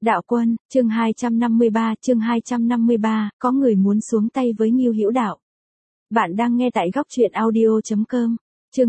Đạo Quân, chương 253, có người muốn xuống tay với Ngưu Hữu Đạo. Bạn đang nghe tại góc truyện audio.com. Chương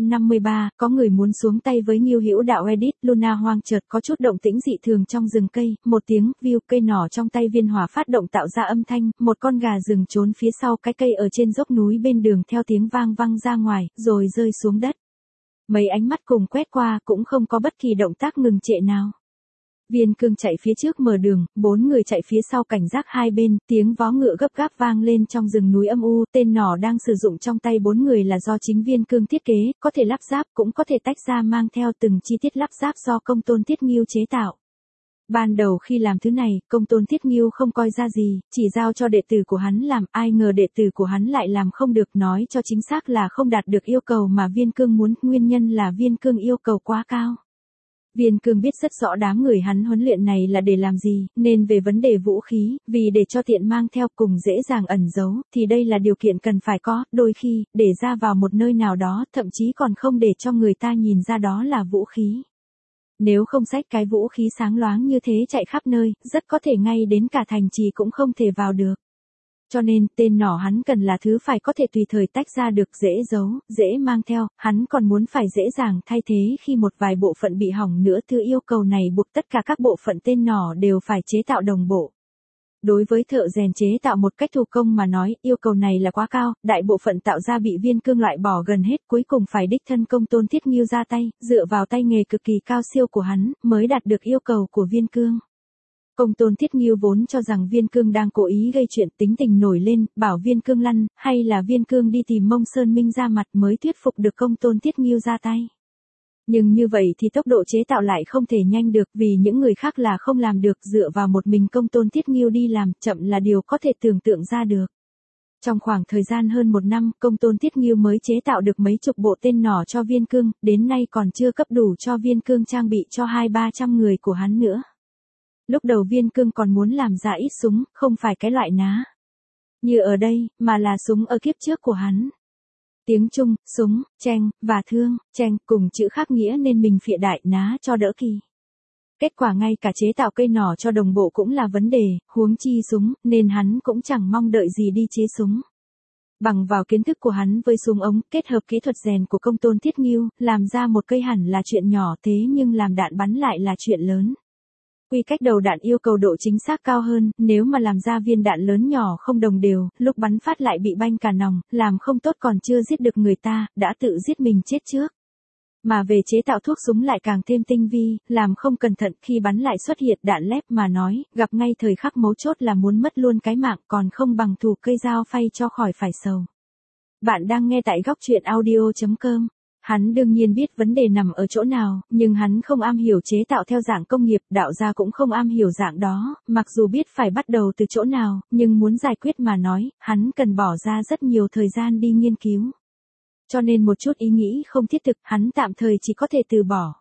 253, có người muốn xuống tay với Ngưu Hữu Đạo. Edit. Luna Hoang chợt có chút động tĩnh dị thường trong rừng cây, một tiếng view, cây nỏ trong tay Viên Hỏa phát động tạo ra âm thanh, một con gà rừng trốn phía sau cái cây ở trên dốc núi bên đường theo tiếng vang văng ra ngoài, rồi rơi xuống đất. Mấy ánh mắt cùng quét qua cũng không có bất kỳ động tác ngừng trệ nào. Viên Cương chạy phía trước mở đường, 4 người chạy phía sau cảnh giác hai bên, tiếng vó ngựa gấp gáp vang lên trong rừng núi âm u. Tên nỏ đang sử dụng trong tay 4 người là do chính Viên Cương thiết kế, có thể lắp ráp cũng có thể tách ra mang theo từng chi tiết lắp ráp do Công Tôn Thiết Ngưu chế tạo. Ban đầu khi làm thứ này, Công Tôn Thiết Ngưu không coi ra gì, chỉ giao cho đệ tử của hắn làm, ai ngờ đệ tử của hắn lại làm không được, nói cho chính xác là không đạt được yêu cầu mà Viên Cương muốn, nguyên nhân là Viên Cương yêu cầu quá cao. Viên Cương biết rất rõ đám người hắn huấn luyện này là để làm gì, nên về vấn đề vũ khí, vì để cho tiện mang theo cùng dễ dàng ẩn giấu, thì đây là điều kiện cần phải có, đôi khi, để ra vào một nơi nào đó, thậm chí còn không để cho người ta nhìn ra đó là vũ khí. Nếu không xách cái vũ khí sáng loáng như thế chạy khắp nơi, rất có thể ngay đến cả thành trì cũng không thể vào được. Cho nên, tên nỏ hắn cần là thứ phải có thể tùy thời tách ra được, dễ giấu, dễ mang theo, hắn còn muốn phải dễ dàng thay thế khi một vài bộ phận bị hỏng nữa. Thứ yêu cầu này buộc tất cả các bộ phận tên nỏ đều phải chế tạo đồng bộ. Đối với thợ rèn chế tạo một cách thủ công mà nói, yêu cầu này là quá cao, đại bộ phận tạo ra bị Viên Cương loại bỏ gần hết, cuối cùng phải đích thân Công Tôn Thiết Ngưu ra tay, dựa vào tay nghề cực kỳ cao siêu của hắn, mới đạt được yêu cầu của Viên Cương. Công Tôn Thiết Ngưu vốn cho rằng Viên Cương đang cố ý gây chuyện, tính tình nổi lên, bảo Viên Cương lăn, hay là Viên Cương đi tìm Mông Sơn Minh ra mặt mới thuyết phục được Công Tôn Thiết Ngưu ra tay. Nhưng như vậy thì tốc độ chế tạo lại không thể nhanh được, vì những người khác là không làm được, dựa vào một mình Công Tôn Thiết Ngưu đi làm, chậm là điều có thể tưởng tượng ra được. Trong khoảng thời gian hơn 1 năm, Công Tôn Thiết Ngưu mới chế tạo được mấy chục bộ tên nỏ cho Viên Cương, đến nay còn chưa cấp đủ cho Viên Cương trang bị cho 200-300 người của hắn nữa. Lúc đầu Viên Cương còn muốn làm ra ít súng, không phải cái loại ná như ở đây, mà là súng ở kiếp trước của hắn. Tiếng Trung, súng, cheng, và thương, cheng, cùng chữ khác nghĩa nên mình phịa đại ná cho đỡ kỳ. Kết quả ngay cả chế tạo cây nỏ cho đồng bộ cũng là vấn đề, huống chi súng, nên hắn cũng chẳng mong đợi gì đi chế súng. Bằng vào kiến thức của hắn với súng ống, kết hợp kỹ thuật rèn của Công Tôn Thiết Ngưu, làm ra một cây hẳn là chuyện nhỏ, thế nhưng làm đạn bắn lại là chuyện lớn. Quy cách đầu đạn yêu cầu độ chính xác cao hơn, nếu mà làm ra viên đạn lớn nhỏ không đồng đều, lúc bắn phát lại bị banh cả nòng, làm không tốt còn chưa giết được người ta, đã tự giết mình chết trước. Mà về chế tạo thuốc súng lại càng thêm tinh vi, làm không cẩn thận khi bắn lại xuất hiện đạn lép mà nói, gặp ngay thời khắc mấu chốt là muốn mất luôn cái mạng, còn không bằng thủ cây dao phay cho khỏi phải sầu. Bạn đang nghe tại góc truyện audio.com. Hắn đương nhiên biết vấn đề nằm ở chỗ nào, nhưng hắn không am hiểu chế tạo theo dạng công nghiệp, đạo gia cũng không am hiểu dạng đó, mặc dù biết phải bắt đầu từ chỗ nào, nhưng muốn giải quyết mà nói, hắn cần bỏ ra rất nhiều thời gian đi nghiên cứu. Cho nên một chút ý nghĩ không thiết thực, hắn tạm thời chỉ có thể từ bỏ.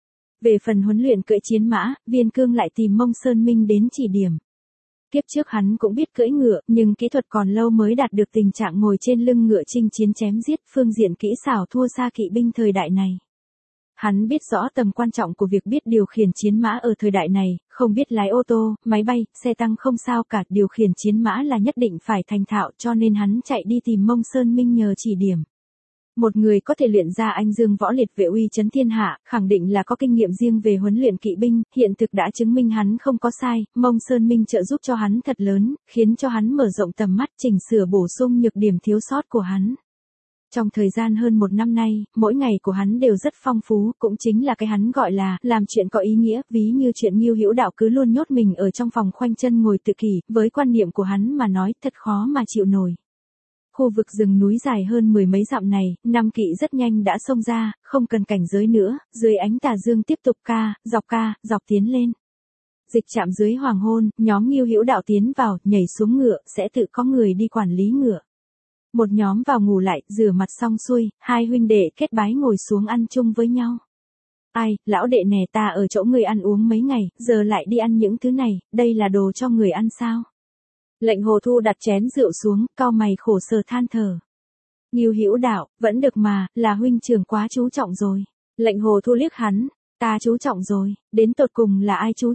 Về phần huấn luyện cưỡi chiến mã, Viên Cương lại tìm Mông Sơn Minh đến chỉ điểm. Kiếp trước hắn cũng biết cưỡi ngựa, nhưng kỹ thuật còn lâu mới đạt được tình trạng ngồi trên lưng ngựa chinh chiến chém giết, phương diện kỹ xảo thua xa kỵ binh thời đại này. Hắn biết rõ tầm quan trọng của việc biết điều khiển chiến mã ở thời đại này, không biết lái ô tô, máy bay, xe tăng không sao cả, điều khiển chiến mã là nhất định phải thành thạo, cho nên hắn chạy đi tìm Mông Sơn Minh nhờ chỉ điểm. Một người có thể luyện ra anh dương võ liệt vệ uy chấn thiên hạ, khẳng định là có kinh nghiệm riêng về huấn luyện kỵ binh, hiện thực đã chứng minh hắn không có sai, Mông Sơn Minh trợ giúp cho hắn thật lớn, khiến cho hắn mở rộng tầm mắt, chỉnh sửa bổ sung nhược điểm thiếu sót của hắn. Trong thời gian hơn 1 năm nay, mỗi ngày của hắn đều rất phong phú, cũng chính là cái hắn gọi là làm chuyện có ý nghĩa, ví như chuyện Ngưu Hữu Đạo cứ luôn nhốt mình ở trong phòng khoanh chân ngồi tự kỷ, với quan niệm của hắn mà nói thật khó mà chịu nổi. Khu vực rừng núi dài hơn 10 mấy dặm này, 5 kỵ rất nhanh đã xông ra, không cần cảnh giới nữa, dưới ánh tà dương tiếp tục ca, dọc tiến lên. Dịch chạm dưới hoàng hôn, nhóm Ngưu Hữu Đạo tiến vào, nhảy xuống ngựa, sẽ tự có người đi quản lý ngựa. Một nhóm vào ngủ lại, rửa mặt xong xuôi, 2 huynh đệ kết bái ngồi xuống ăn chung với nhau. Ai, lão đệ nè, ta ở chỗ người ăn uống mấy ngày, giờ lại đi ăn những thứ này, đây là đồ cho người ăn sao? Lệnh Hồ Thu đặt chén rượu xuống, cau mày khổ sở than thở. Ngưu Hữu Đạo, vẫn được mà, là huynh trưởng quá chú trọng rồi. Lệnh Hồ Thu liếc hắn, ta chú trọng rồi, đến tột cùng là ai chú trọng?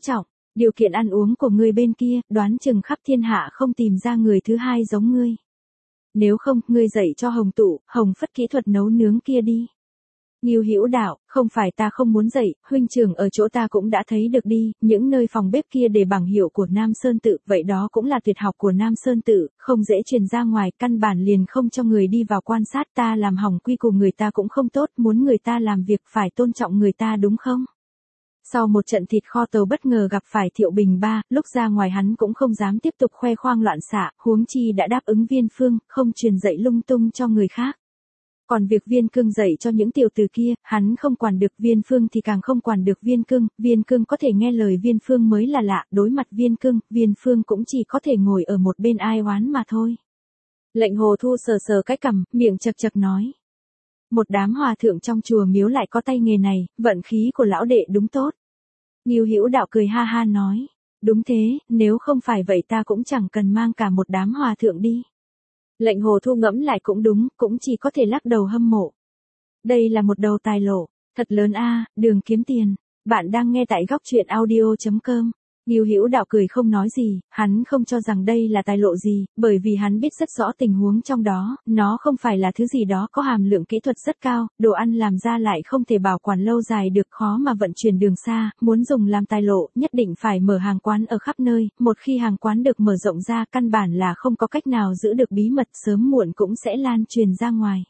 Điều kiện ăn uống của ngươi bên kia, đoán chừng khắp thiên hạ không tìm ra người thứ hai giống ngươi. Nếu không, ngươi dạy cho Hồng Tụ, Hồng Phất kỹ thuật nấu nướng kia đi. Ngưu Hữu đạo, không phải ta không muốn dạy, huynh trưởng ở chỗ ta cũng đã thấy được đi, những nơi phòng bếp kia để bảng hiệu của Nam Sơn Tự, vậy đó cũng là tuyệt học của Nam Sơn Tự, không dễ truyền ra ngoài, căn bản liền không cho người đi vào quan sát, ta làm hỏng quy củ người ta cũng không tốt, muốn người ta làm việc phải tôn trọng người ta đúng không? Sau một trận thịt kho tàu bất ngờ gặp phải Thiệu Bình Ba, lúc ra ngoài hắn cũng không dám tiếp tục khoe khoang loạn xạ, huống chi đã đáp ứng Viên Phương, không truyền dạy lung tung cho người khác. Còn việc Viên Cương dạy cho những tiểu tử kia, hắn không quản được, Viên Phương thì càng không quản được Viên Cương có thể nghe lời Viên Phương mới là lạ, đối mặt Viên Phương cũng chỉ có thể ngồi ở một bên ai oán mà thôi. Lệnh Hồ Thu sờ sờ cái cằm, miệng chật chật nói. Một đám hòa thượng trong chùa miếu lại có tay nghề này, vận khí của lão đệ đúng tốt. Ngưu Hữu đạo cười ha ha nói. Đúng thế, nếu không phải vậy ta cũng chẳng cần mang cả một đám hòa thượng đi. Lệnh Hồ Thu ngẫm lại cũng đúng, cũng chỉ có thể lắc đầu hâm mộ. Đây là một đầu tài lộ, thật lớn a, đường kiếm tiền. Bạn đang nghe tại góc truyện audio.com. Ngưu Hữu đạo cười không nói gì, hắn không cho rằng đây là tài lộ gì, bởi vì hắn biết rất rõ tình huống trong đó, nó không phải là thứ gì đó có hàm lượng kỹ thuật rất cao, đồ ăn làm ra lại không thể bảo quản lâu dài được, khó mà vận chuyển đường xa, muốn dùng làm tài lộ, nhất định phải mở hàng quán ở khắp nơi, một khi hàng quán được mở rộng ra căn bản là không có cách nào giữ được bí mật, sớm muộn cũng sẽ lan truyền ra ngoài.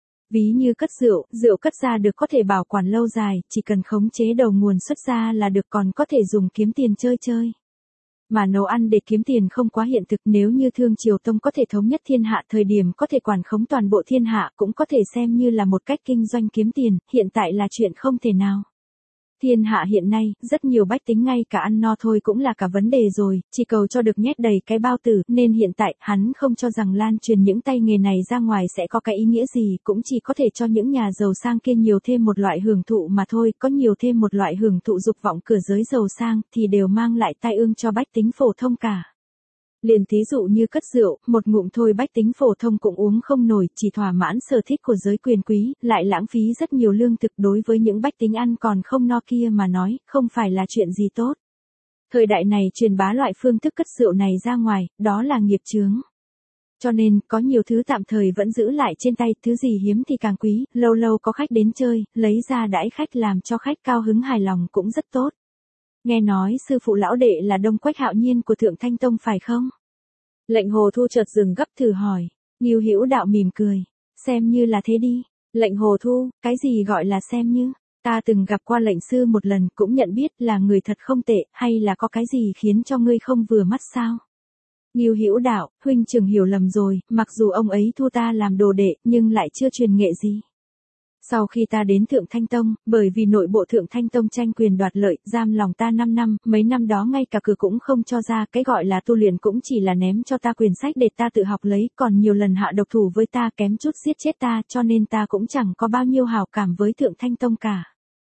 Ví như cất rượu cất ra được có thể bảo quản lâu dài, chỉ cần khống chế đầu nguồn xuất ra là được, còn có thể dùng kiếm tiền chơi. Mà nấu ăn để kiếm tiền không quá hiện thực, nếu như Thương Triều Tông có thể thống nhất thiên hạ thời điểm có thể quản khống toàn bộ thiên hạ cũng có thể xem như là một cách kinh doanh kiếm tiền, hiện tại là chuyện không thể nào. Thiên hạ hiện nay, rất nhiều bách tính ngay cả ăn no thôi cũng là cả vấn đề rồi, chỉ cầu cho được nhét đầy cái bao tử, nên hiện tại, hắn không cho rằng lan truyền những tay nghề này ra ngoài sẽ có cái ý nghĩa gì, cũng chỉ có thể cho những nhà giàu sang kia nhiều thêm một loại hưởng thụ mà thôi, có nhiều thêm một loại hưởng thụ dục vọng cửa giới giàu sang, thì đều mang lại tai ương cho bách tính phổ thông cả. Liền thí dụ như cất rượu, một ngụm thôi bách tính phổ thông cũng uống không nổi, chỉ thỏa mãn sở thích của giới quyền quý, lại lãng phí rất nhiều lương thực, đối với những bách tính ăn còn không no kia mà nói, không phải là chuyện gì tốt. Thời đại này truyền bá loại phương thức cất rượu này ra ngoài, đó là nghiệp chướng. Cho nên, có nhiều thứ tạm thời vẫn giữ lại trên tay, thứ gì hiếm thì càng quý, lâu lâu có khách đến chơi, lấy ra đãi khách làm cho khách cao hứng hài lòng cũng rất tốt. Nghe nói sư phụ lão đệ là Đông Quách Hạo Nhiên của Thượng Thanh Tông phải không? Lệnh Hồ Thu chợt dừng gấp thử hỏi. Ngưu Hữu đạo mỉm cười. Xem như là thế đi. Lệnh Hồ Thu, cái gì gọi là xem như? Ta từng gặp qua lệnh sư một lần, cũng nhận biết là người thật không tệ, hay là có cái gì khiến cho ngươi không vừa mắt sao? Ngưu Hữu đạo, huynh trưởng hiểu lầm rồi, mặc dù ông ấy thu ta làm đồ đệ, nhưng lại chưa truyền nghệ gì. Sau khi ta đến Thượng Thanh Tông, bởi vì nội bộ Thượng Thanh Tông tranh quyền đoạt lợi, giam lòng ta 5 năm, mấy năm đó ngay cả cửa cũng không cho ra, cái gọi là tu luyện cũng chỉ là ném cho ta quyển sách để ta tự học lấy, còn nhiều lần hạ độc thủ với ta, kém chút giết chết ta, cho nên ta cũng chẳng có bao nhiêu hảo cảm với Thượng Thanh Tông cả.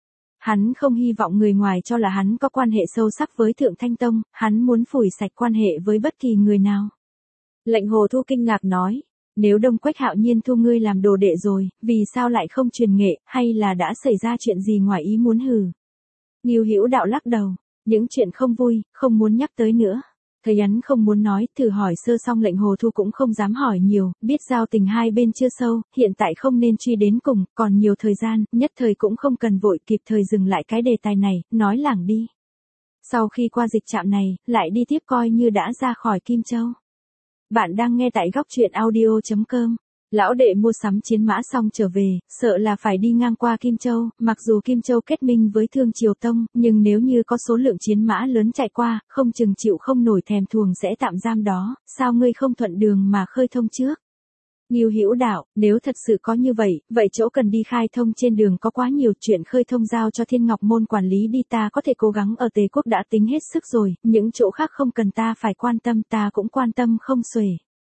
Hắn không hy vọng người ngoài cho là hắn có quan hệ sâu sắc với Thượng Thanh Tông, hắn muốn phủi sạch quan hệ với bất kỳ người nào. Lệnh Hồ Thu kinh ngạc nói. Nếu Đông Quách Hạo Nhiên thu ngươi làm đồ đệ rồi, vì sao lại không truyền nghệ, hay là đã xảy ra chuyện gì ngoài ý muốn hử? Ngưu Hữu đạo lắc đầu, những chuyện không vui, không muốn nhắc tới nữa. Thấy hắn không muốn nói, thử hỏi sơ xong lệnh Hồ Thu cũng không dám hỏi nhiều, biết giao tình hai bên chưa sâu, hiện tại không nên truy đến cùng, còn nhiều thời gian, nhất thời cũng không cần vội, kịp thời dừng lại cái đề tài này, nói lảng đi. Sau khi qua dịch trạm này, lại đi tiếp coi như đã ra khỏi Kim Châu. Bạn đang nghe tại góc truyện audio.com. Lão đệ mua sắm chiến mã xong trở về, sợ là phải đi ngang qua Kim Châu, mặc dù Kim Châu kết minh với Thương Triều Tông, nhưng nếu như có số lượng chiến mã lớn chạy qua, không chừng chịu không nổi thèm thuồng sẽ tạm giam đó, sao ngươi không thuận đường mà khơi thông trước? Ngưu Hữu đạo, nếu thật sự có như vậy, vậy chỗ cần đi khai thông trên đường có quá nhiều, chuyện khơi thông giao cho Thiên Ngọc Môn quản lý đi, ta có thể cố gắng ở Tề Quốc đã tính hết sức rồi, những chỗ khác không cần ta phải quan tâm, ta cũng quan tâm không xuể.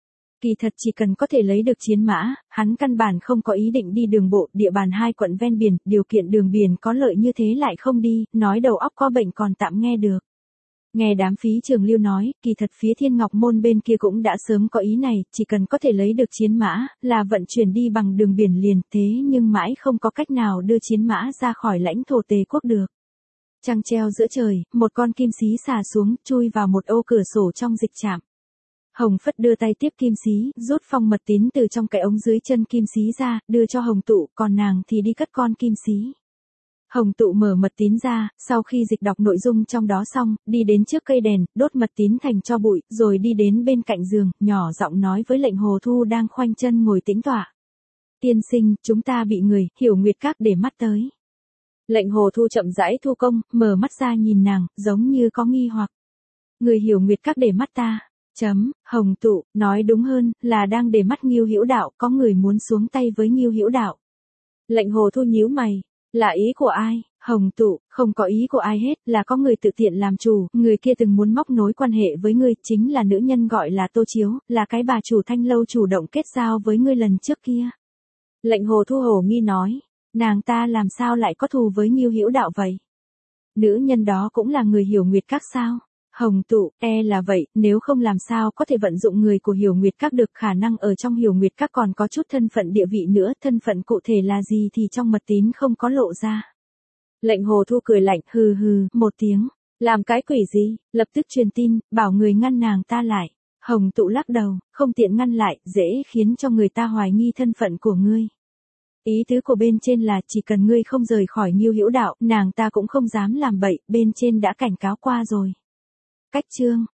Kỳ thật chỉ cần có thể lấy được chiến mã, hắn căn bản không có ý định đi đường bộ, địa bàn 2 quận ven biển, điều kiện đường biển có lợi như thế lại không đi, nói đầu óc có bệnh còn tạm nghe được. Nghe đám Phí Trường Lưu nói, kỳ thật phía Thiên Ngọc Môn bên kia cũng đã sớm có ý này, chỉ cần có thể lấy được chiến mã, là vận chuyển đi bằng đường biển liền, thế nhưng mãi không có cách nào đưa chiến mã ra khỏi lãnh thổ Tề Quốc được. Trăng treo giữa trời, một con kim xí xà xuống, chui vào một ô cửa sổ trong dịch trạm. Hồng Phất đưa tay tiếp kim xí, rút phong mật tín từ trong cái ống dưới chân kim xí ra, đưa cho Hồng Tụ, còn nàng thì đi cất con kim xí. Hồng Tụ mở mật tín ra, sau khi dịch đọc nội dung trong đó xong, đi đến trước cây đèn, đốt mật tín thành tro bụi, rồi đi đến bên cạnh giường, nhỏ giọng nói với Lệnh Hồ Thu đang khoanh chân ngồi tĩnh tọa. Tiên sinh, chúng ta bị người, Hiểu Nguyệt Các để mắt tới. Lệnh Hồ Thu chậm rãi thu công, mở mắt ra nhìn nàng, giống như có nghi hoặc. Người Hiểu Nguyệt Các để mắt ta. Hồng Tụ, nói đúng hơn, là đang để mắt Ngưu Hữu Đạo, có người muốn xuống tay với Ngưu Hữu Đạo. Lệnh Hồ Thu nhíu mày. Là ý của ai? Hồng Tụ, không có ý của ai hết, là có người tự tiện làm chủ, người kia từng muốn móc nối quan hệ với ngươi, chính là nữ nhân gọi là Tô Chiếu, là cái bà chủ Thanh Lâu chủ động kết giao với ngươi lần trước kia. Lệnh Hồ Thu hổ nghi nói, nàng ta làm sao lại có thù với Ngưu Hữu Đạo vậy? Nữ nhân đó cũng là người Hiểu Nguyệt Các sao? Hồng Tụ, là vậy, nếu không làm sao có thể vận dụng người của Hiểu Nguyệt Các được, khả năng ở trong Hiểu Nguyệt Các còn có chút thân phận địa vị nữa, thân phận cụ thể là gì thì trong mật tín không có lộ ra. Lệnh Hồ Thu cười lạnh, hừ hừ, một tiếng, làm cái quỷ gì, lập tức truyền tin, bảo người ngăn nàng ta lại. Hồng Tụ lắc đầu, không tiện ngăn lại, dễ khiến cho người ta hoài nghi thân phận của ngươi. Ý tứ của bên trên là chỉ cần ngươi không rời khỏi Ngưu Hữu Đạo, nàng ta cũng không dám làm bậy, bên trên đã cảnh cáo qua rồi. Cách chương